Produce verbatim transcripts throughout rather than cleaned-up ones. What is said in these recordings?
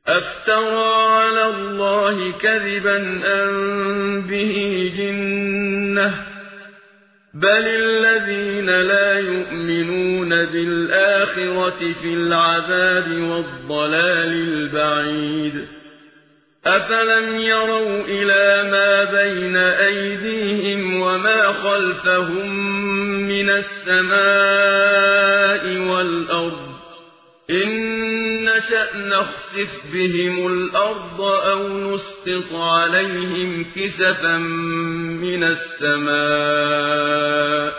أفترى على الله كذبا أم به جنة بل الذين لا يؤمنون بالآخرة في العذاب والضلال البعيد أفلم يروا إلى ما بين أيديهم وما خلفهم من السماء والأرض إن نشأ نخسف بهم الأرض أو نسقط عليهم كسفا من السماء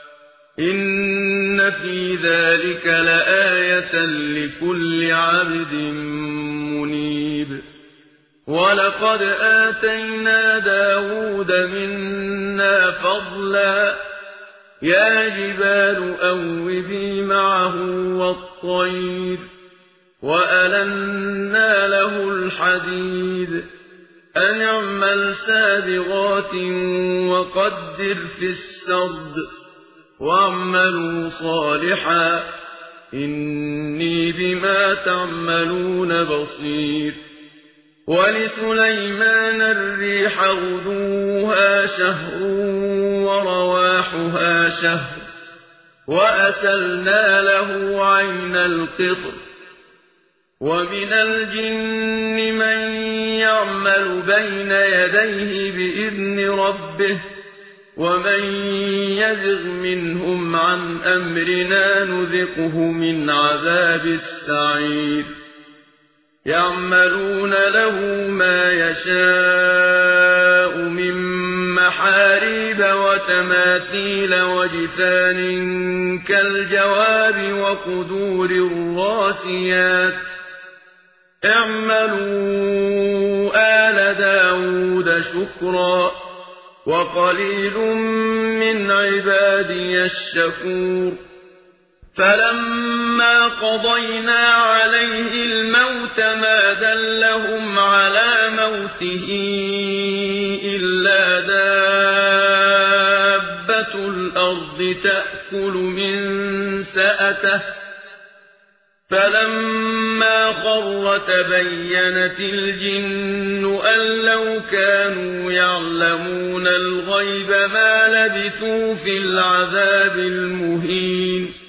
إن في ذلك لآية لكل عبد منيب ولقد آتينا داود منا فضلا يا جبال أوبي معه والطير وألنا له الحديد أن اعمل سابغات وقدر في السرد واعملوا صالحا إني بما تعملون بصير ولسليمان الريح غدوها شهر ورواحها شهر وأسلنا له عين القطر ومن الجن من يعمل بين يديه بإذن ربه ومن يزغ منهم عن أمرنا نذقه من عذاب السعير يعملون له ما يشاء من محاريب وتماثيل وجفان كالجواب وقدور الراسيات اعملوا آل داود شكرا وقليل من عبادي الشكور فلما قضينا عليه الموت ما دلهم على موته إلا دابة الأرض تأكل من سأته فلما خر تبينت الجن أن لو كانوا يعلمون الغيب ما لبثوا في العذاب المهين